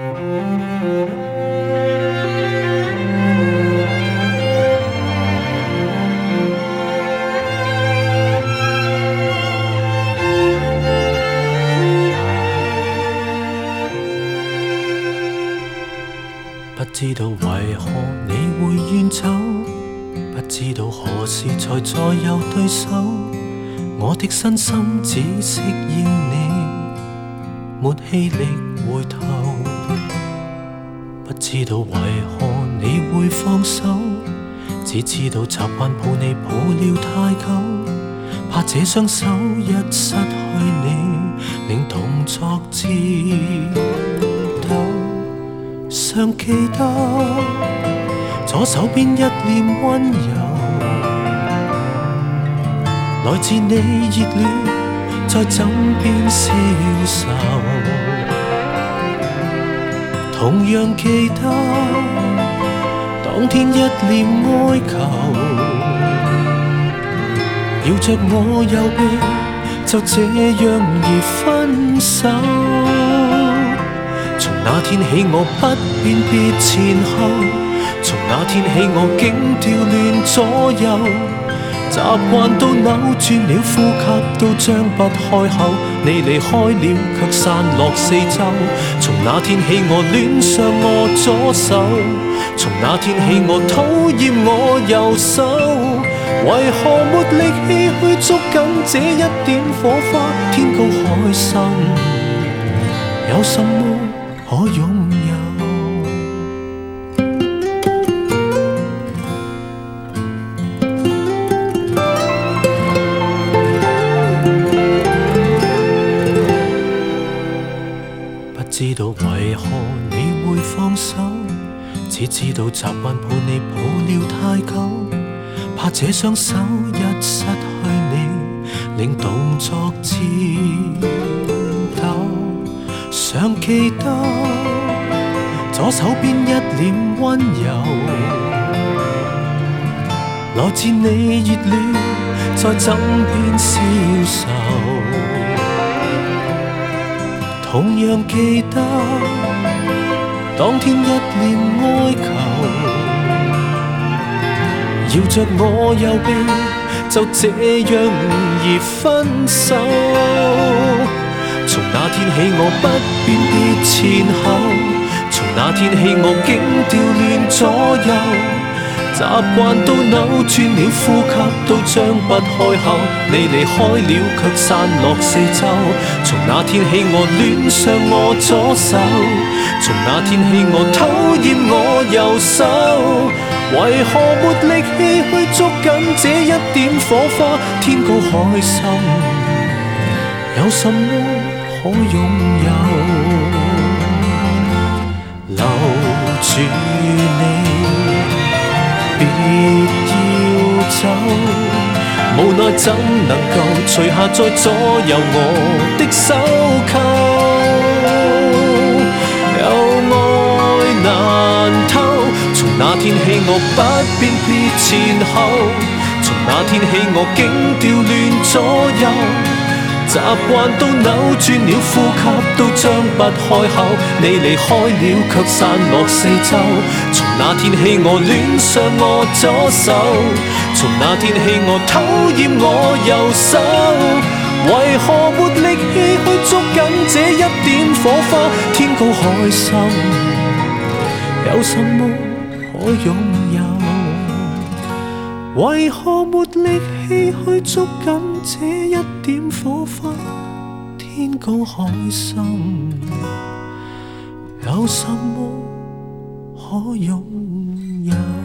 不知道為何你會遠走，不知道何時才再有對手。我的身心只適應你，沒氣力回頭。不知道為何你會放手，只知道習慣抱你抱了太久，怕這雙手一失去你，令動作顫抖。尚記得左手邊一臉溫柔，來自你熱戀在枕邊消愁。同樣記得當天一臉哀求，搖着我右臂就這樣而分手。從那天起我不辨別前後，從那天起我竟調亂左右，習慣到扭轉了，呼吸都張不開口，你離開了卻散落四周。從那天起我戀上我左手，從那天起我討厭我右手，為何沒力氣去捉緊這一點火花？天高海深，有什麼可擁有？不知道為何你會放手，只知道習慣抱你抱了太久，怕這雙手一失去你，令動作顫抖。尚記得左手邊一臉溫柔，來自你熱戀在枕邊消愁。同樣記得當天一臉哀求，搖着我右臂就這樣而分手。從那天起我不辨別前後，從那天起我竟調亂左右，習慣到扭轉了，呼吸都張不開口，你離開了卻散落四周。從那天起我戀上我左手，從那天起我討厭我右手，為何沒力氣去捉緊這一點火花？天高海深，有什麼可擁有？留住你，別要走，無奈怎能夠除下再左右我的手扣？有愛難偷，從那天起我不辨別前後，從那天起我竟調亂左右，習慣到扭轉了，呼吸都張不開口，你離開了卻散落四周。從那天起我戀上我左手，從那天起我討厭我右手，為何沒力氣去捉緊這一點火花？天高海深，有什麼可擁有？為何沒力氣去捉緊這一點火花？天高海深，有什麼可擁有？